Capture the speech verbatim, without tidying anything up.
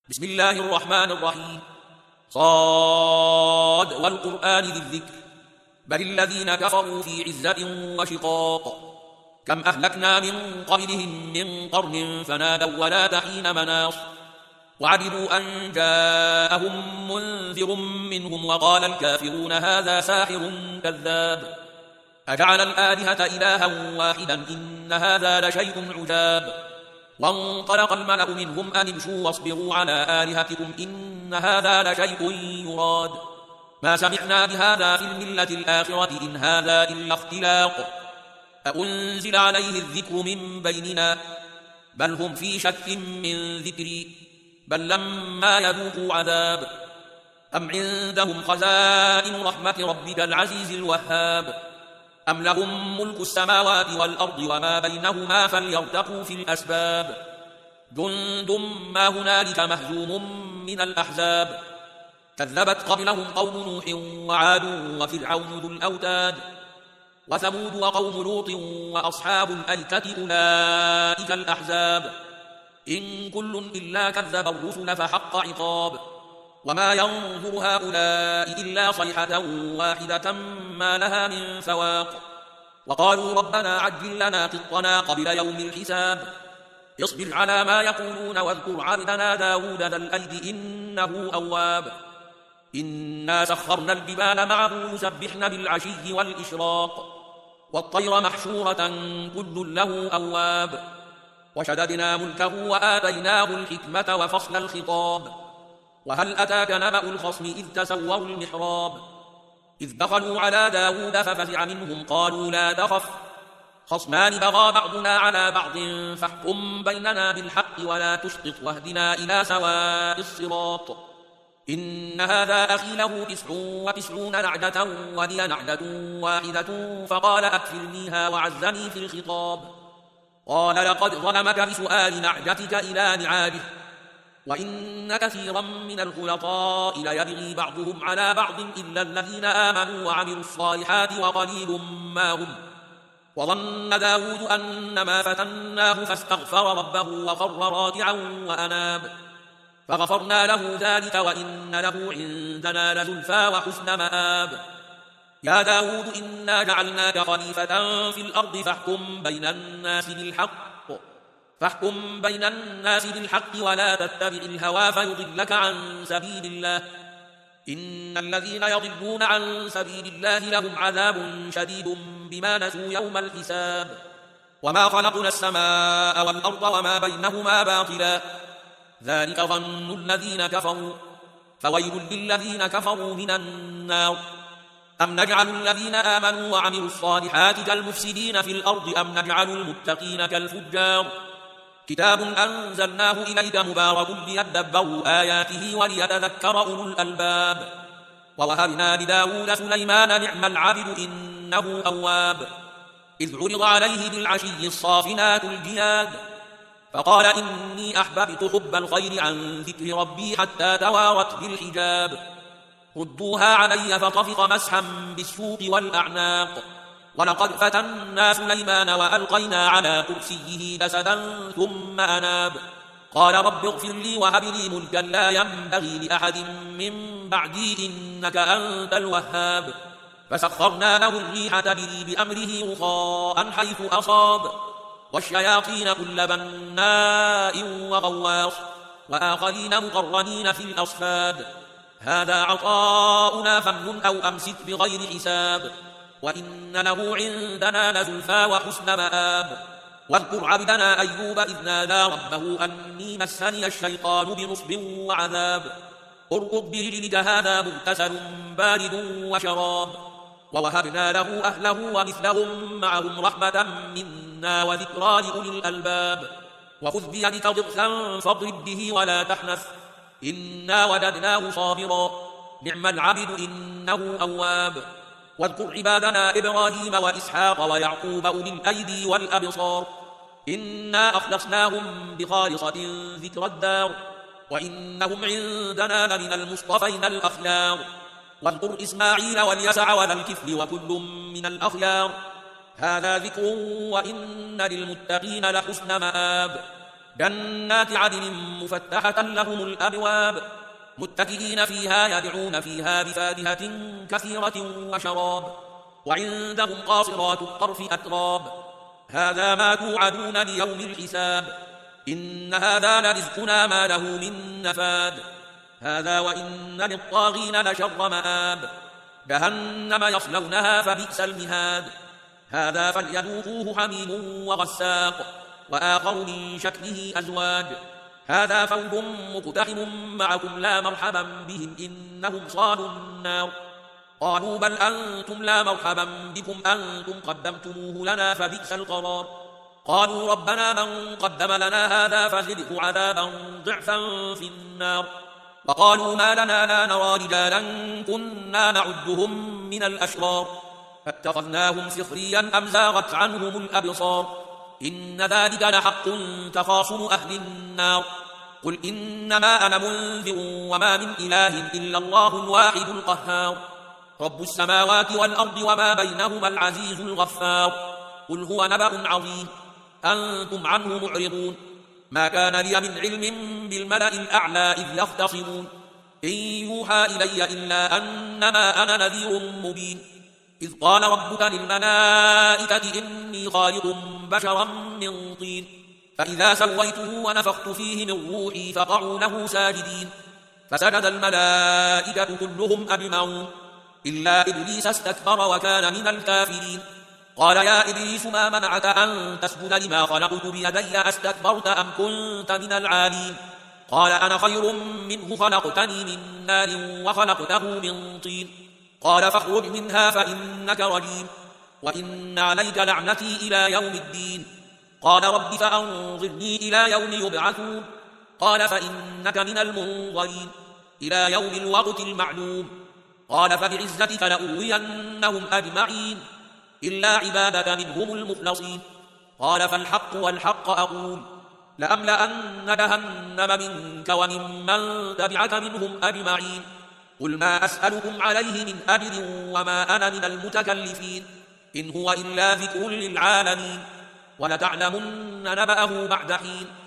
بسم الله الرحمن الرحيم. صاد والقرآن ذي الذكر بل الذين كفروا في عزة وشقاق كم أهلكنا من قبلهم من قرن فنادوا ولا حين مناص وعجبوا أن جاءهم منذر منهم وقال الكافرون هذا ساحر كذاب أجعل الآلهة إلها واحدا إن هذا لشيء عجاب وانطلق الملأ منهم أن امشوا واصبروا على آلهتكم إن هذا لشيء يراد ما سمعنا بهذا في الملة الآخرة إن هذا إلا اختلاق أأنزل عليه الذكر من بيننا بل هم في شك من ذكري بل لما يذوقوا عذاب أم عندهم خزائن رحمة ربك العزيز الوهاب أم لهم ملك السماوات والأرض وما بينهما فليرتقوا في الأسباب جند ما هنالك مهزوم من الأحزاب كذبت قبلهم قوم نوح وعاد وفرعون ذو الأوتاد وثمود وقوم لوط وأصحاب الأيكة أولئك الأحزاب إن كل إلا كذب الرسل فحق عقاب وما ينظر هؤلاء إلا صيحة واحدة ما لها من فواق وقالوا ربنا عجل لنا قطنا قبل يوم الحساب اصبر على ما يقولون واذكر عبدنا داود ذا الأيد إنه أواب إنا سخرنا الجبال معه يسبحن بالعشي والإشراق والطير محشورة كل له أواب وشددنا ملكه وآتيناه الحكمة وفصل الخطاب وهل أتاك نبأ الخصم إذ تسوروا المحراب إذ دخلوا على داود ففزع منهم قالوا لا تخف خصمان بغى بعضنا على بعض فاحكم بيننا بالحق ولا تشطط واهدنا إلى سواء الصراط إن هذا أخي له تسع وتسعون نعجة ولي نعجة واحدة فقال أكفلنيها وعزني في الخطاب قال لقد ظلمك بسؤال نعجتك إلى نعاجه وإن كثيرا من الخلطاء ليبغي بعضهم على بعض إلا الذين آمنوا وعملوا الصالحات وقليل ما هم وظن داود أنما فتناه فاستغفر ربه وخر راكعا وأناب فغفرنا له ذلك وإن له عندنا لزلفى وحسن مآب يا داود إنا جعلناك خليفة في الأرض فاحكم بين الناس بالحق فاحكم بين الناس بالحق ولا تتبع الهوى فيضلك عن سبيل الله إن الذين يضلون عن سبيل الله لهم عذاب شديد بما نسوا يوم الحساب وما خلقنا السماء والأرض وما بينهما باطلا ذلك ظن الذين كفروا فويل للذين كفروا من النار أم نجعل الذين آمنوا وعملوا الصالحات كالمفسدين في الأرض أم نجعل المتقين كالفجار كتاب أنزلناه إليك مبارك ليدبروا آياته وليتذكر أولو الألباب ووهبنا لداود سليمان نعم العبد إنه أواب إذ عرض عليه بالعشي الصافنات الجياد فقال إني أحببت حب الخير عن ذكر ربي حتى توارت بالحجاب ردوها علي فطفق مسحا بالسوق والأعناق ولقد فتنا سليمان وألقينا على كرسيه جسدا ثم أناب قال رب اغفر لي وهب لي ملكا لا ينبغي لأحد من بعدي إنك أنت الوهاب فسخرنا له الريح تجري بأمره رخاء حيث أصاب والشياطين كل بناء وغواص وآخرين مقرنين في الأصفاد هذا عطاؤنا فمن أو أمسك بغير حساب وإن له عندنا لزلفى وحسن مآب واذكر عبدنا أيوب إذ نادى ربه أني مسني الشيطان بنصب وعذاب اركض برجلك هذا مغتسل بارد وشراب ووهبنا له أهله ومثلهم معهم رحمة منا وذكرى لأولي الألباب وخذ بيدك ضغثا فاضرب به ولا تحنث إنا وجدناه صابرا نعم العبد إنه أواب واذكر عبادنا إبراهيم وإسحاق ويعقوب أولي الأيدي والأبصار إنا أخلصناهم بخالصة ذكر الدار وإنهم عندنا لمن المصطفين الأخيار واذكر إسماعيل واليسع وذا الكفل وكل من الأخيار هذا ذكر وإن للمتقين لحسن مآب جنات عدن مفتحة لهم الأبواب متكئين فيها يدعون فيها بفاكهة كثيرة وشراب وعندهم قاصرات الطرف أتراب هذا ما توعدون ليوم الحساب إن هذا لرزقنا ما له من نفاد هذا وإن للطاغين لشر مآب جهنم يصلونها فبئس المهاد هذا فليذوقوه حميم وغساق وآخر من شكله أزواج هذا فوج مقتحم معكم لا مرحبا بهم إنهم صالوا النار قالوا بل أنتم لا مرحبا بكم أنتم قدمتموه لنا فبئس القرار قالوا ربنا من قدم لنا هذا فزده عذابا ضعفا في النار وقالوا ما لنا لا نرى رجالا كنا نعدهم من الأشرار فاتخذناهم سخريا أم زاغت عنهم الأبصار إن ذلك لحق تخاصم أهل النار قل إنما أنا منذر وما من إله إلا الله الواحد القهار رب السماوات والأرض وما بينهما العزيز الغفار قل هو نبأ عظيم أنتم عنه معرضون ما كان لي من علم بالملأ الأعلى إذ يختصمون إن يوحى إلي إلا أنما أنا نذير مبين إذ قال ربك للملائكة إني خالق بشرا من طين فإذا سويته ونفخت فيه من روحي فقعوا له ساجدين فسجد الملائكة كلهم أجمعون إلا إبليس استكبر وكان من الكافرين قال يا إبليس ما منعك أن تسجد لما خلقت بيدي أستكبرت أم كنت من العالين قال أنا خير منه خلقتني من نار وخلقته من طين قال فاخرج منها فإنك رجيم وإن عليك لعنتي إلى يوم الدين قال رب فأنظرني إلى يوم يبعثون قال فإنك من المنظرين إلى يوم الوقت المعلوم قال فبعزتك لأغوينهم أجمعين إلا عبادك منهم المخلصين قال فالحق والحق أقول لأملأن جهنم منك وممن تبعك منهم أجمعين قل ما أسألكم عليه من أجر وما أنا من المتكلفين إن هو إلا ذكر للعالمين ولتعلمن نبأه بعد حين